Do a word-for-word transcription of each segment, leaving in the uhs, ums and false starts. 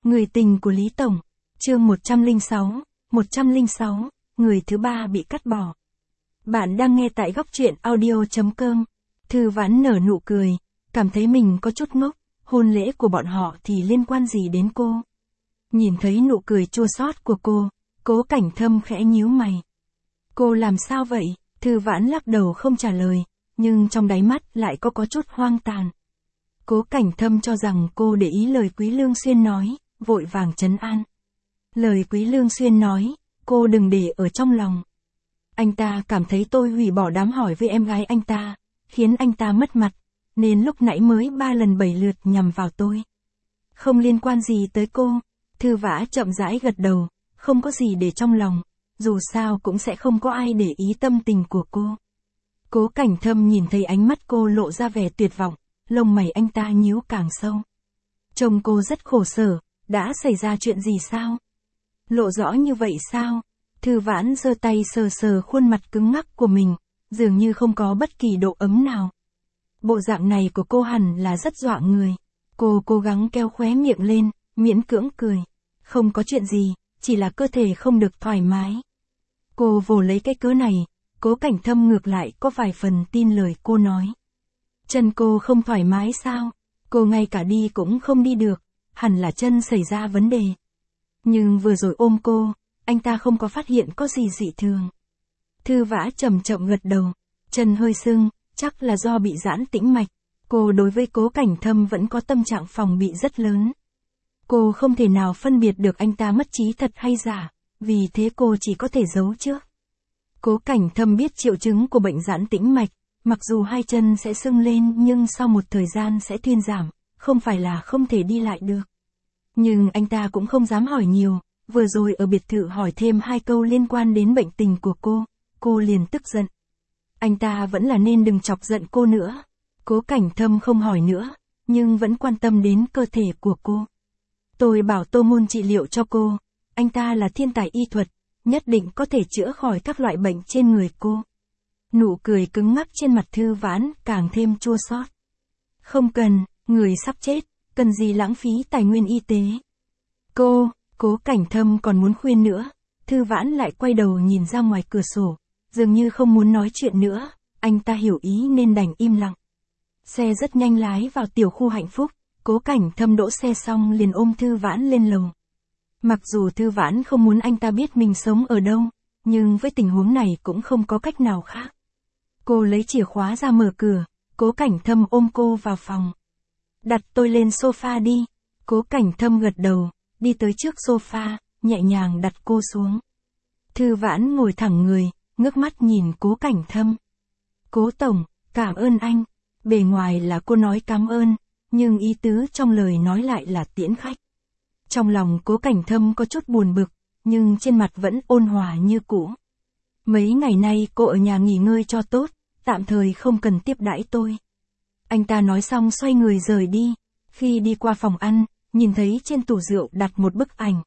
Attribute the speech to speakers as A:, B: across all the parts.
A: Người tình của Lý Tổng, chương một trăm lẻ sáu, một trăm lẻ sáu, người thứ ba bị cắt bỏ. Bạn đang nghe tại góc truyện audio chấm com. Thư Vãn nở nụ cười, cảm thấy mình có chút ngốc, hôn lễ của bọn họ thì liên quan gì đến cô. Nhìn thấy nụ cười chua xót của cô, Cố Cảnh Thâm khẽ nhíu mày. Cô làm sao vậy? Thư Vãn lắc đầu không trả lời, nhưng trong đáy mắt lại có có chút hoang tàn. Cố Cảnh Thâm cho rằng cô để ý lời Quý Lương Xuyên nói, vội vàng trấn an. Lời Quý Lương Xuyên nói, cô đừng để ở trong lòng. Anh ta cảm thấy tôi hủy bỏ đám hỏi với em gái anh ta, khiến anh ta mất mặt, nên lúc nãy mới ba lần bảy lượt nhằm vào tôi. Không liên quan gì tới cô. Thư Vã chậm rãi gật đầu, không có gì để trong lòng, dù sao cũng sẽ không có ai để ý tâm tình của cô. Cố Cảnh Thâm nhìn thấy ánh mắt cô lộ ra vẻ tuyệt vọng, lông mày anh ta nhíu càng sâu. Trông cô rất khổ sở, đã xảy ra chuyện gì sao? Lộ rõ như vậy sao? Thư Vãn giơ tay sờ sờ khuôn mặt cứng ngắc của mình, dường như không có bất kỳ độ ấm nào. Bộ dạng này của cô hẳn là rất dọa người. Cô cố gắng keo khóe miệng lên, miễn cưỡng cười. Không có chuyện gì, chỉ là cơ thể không được thoải mái. Cô vồ lấy cái cớ này, Cố Cảnh Thâm ngược lại có vài phần tin lời cô nói. Chân cô không thoải mái sao? Cô ngay cả đi cũng không đi được, hẳn là chân xảy ra vấn đề. Nhưng vừa rồi ôm cô, anh ta không có phát hiện có gì dị thường. Thư Vã chậm chậm gật đầu, chân hơi sưng, chắc là do bị giãn tĩnh mạch. Cô đối với Cố Cảnh Thâm vẫn có tâm trạng phòng bị rất lớn. Cô không thể nào phân biệt được anh ta mất trí thật hay giả, vì thế cô chỉ có thể giấu trước. Cố Cảnh Thâm biết triệu chứng của bệnh giãn tĩnh mạch, mặc dù hai chân sẽ sưng lên nhưng sau một thời gian sẽ thuyên giảm, không phải là không thể đi lại được. Nhưng anh ta cũng không dám hỏi nhiều, vừa rồi ở biệt thự hỏi thêm hai câu liên quan đến bệnh tình của cô, cô liền tức giận. Anh ta vẫn là nên đừng chọc giận cô nữa. Cố Cảnh Thâm không hỏi nữa, nhưng vẫn quan tâm đến cơ thể của cô. Tôi bảo Tô Môn trị liệu cho cô, anh ta là thiên tài y thuật, nhất định có thể chữa khỏi các loại bệnh trên người cô. Nụ cười cứng ngắc trên mặt Thư Vãn càng thêm chua xót. Không cần, người sắp chết, cần gì lãng phí tài nguyên y tế. Cô, Cố Cảnh Thâm còn muốn khuyên nữa, Thư Vãn lại quay đầu nhìn ra ngoài cửa sổ, dường như không muốn nói chuyện nữa, anh ta hiểu ý nên đành im lặng. Xe rất nhanh lái vào tiểu khu hạnh phúc, Cố Cảnh Thâm đỗ xe xong liền ôm Thư Vãn lên lầu. Mặc dù Thư Vãn không muốn anh ta biết mình sống ở đâu, nhưng với tình huống này cũng không có cách nào khác. Cô lấy chìa khóa ra mở cửa, Cố Cảnh Thâm ôm cô vào phòng. Đặt tôi lên sofa đi. Cố Cảnh Thâm gật đầu, đi tới trước sofa, nhẹ nhàng đặt cô xuống. Thư Vãn ngồi thẳng người, ngước mắt nhìn Cố Cảnh Thâm. Cố Tổng, cảm ơn anh. Bề ngoài là cô nói cảm ơn, nhưng ý tứ trong lời nói lại là tiễn khách. Trong lòng Cố Cảnh Thâm có chút buồn bực, nhưng trên mặt vẫn ôn hòa như cũ. Mấy ngày nay cô ở nhà nghỉ ngơi cho tốt, tạm thời không cần tiếp đãi tôi. Anh ta nói xong xoay người rời đi, khi đi qua phòng ăn, nhìn thấy trên tủ rượu đặt một bức ảnh.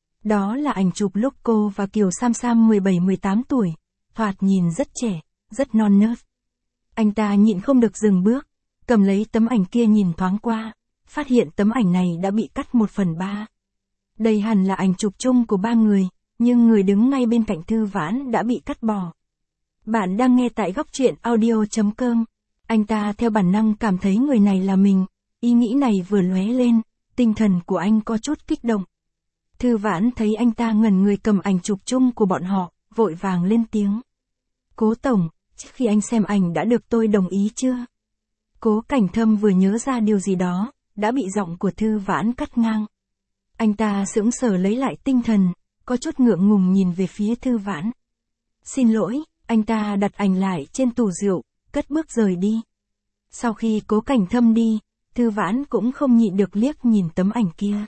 A: Đó là ảnh chụp lúc cô và Kiều Sam Sam mười bảy mười tám tuổi, thoạt nhìn rất trẻ, rất non nớt. Anh ta nhịn không được dừng bước, cầm lấy tấm ảnh kia nhìn thoáng qua, phát hiện tấm ảnh này đã bị cắt một phần ba. Đây hẳn là ảnh chụp chung của ba người, nhưng người đứng ngay bên cạnh Thư Vãn đã bị cắt bỏ. Bạn đang nghe tại góc truyện audio chấm com. Anh ta theo bản năng cảm thấy người này là mình, ý nghĩ này vừa lóe lên, tinh thần của anh có chút kích động. Thư Vãn thấy anh ta ngẩn người cầm ảnh chụp chung của bọn họ, vội vàng lên tiếng. Cố Tổng, trước khi anh xem ảnh đã được tôi đồng ý chưa? Cố Cảnh Thâm vừa nhớ ra điều gì đó, đã bị giọng của Thư Vãn cắt ngang. Anh ta sững sờ lấy lại tinh thần, có chút ngượng ngùng nhìn về phía Thư Vãn. Xin lỗi, anh ta đặt ảnh lại trên tủ rượu, cất bước rời đi. Sau khi Cố Cảnh Thâm đi, Thư Vãn cũng không nhịn được liếc nhìn tấm ảnh kia.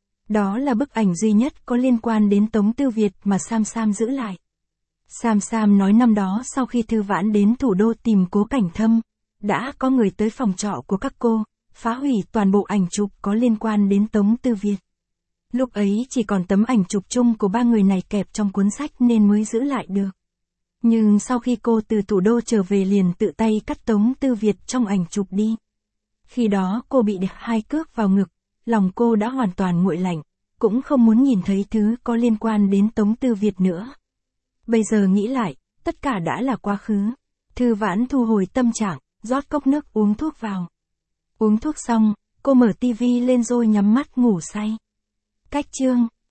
A: Đó là bức ảnh duy nhất có liên quan đến Tống Tư Việt mà Sam Sam giữ lại. Sam Sam nói năm đó sau khi Thư Vãn đến thủ đô tìm Cố Cảnh Thâm, đã có người tới phòng trọ của các cô, phá hủy toàn bộ ảnh chụp có liên quan đến Tống Tư Việt. Lúc ấy chỉ còn tấm ảnh chụp chung của ba người này kẹp trong cuốn sách nên mới giữ lại được. Nhưng sau khi cô từ thủ đô trở về liền tự tay cắt Tống Tư Việt trong ảnh chụp đi. Khi đó cô bị đè hai cước vào ngực, lòng cô đã hoàn toàn nguội lạnh, cũng không muốn nhìn thấy thứ có liên quan đến Tống Tư Việt nữa. Bây giờ nghĩ lại, tất cả đã là quá khứ. Thư Vãn thu hồi tâm trạng, rót cốc nước uống thuốc vào. Uống thuốc xong, cô mở tivi lên rồi nhắm mắt ngủ say. Cách chương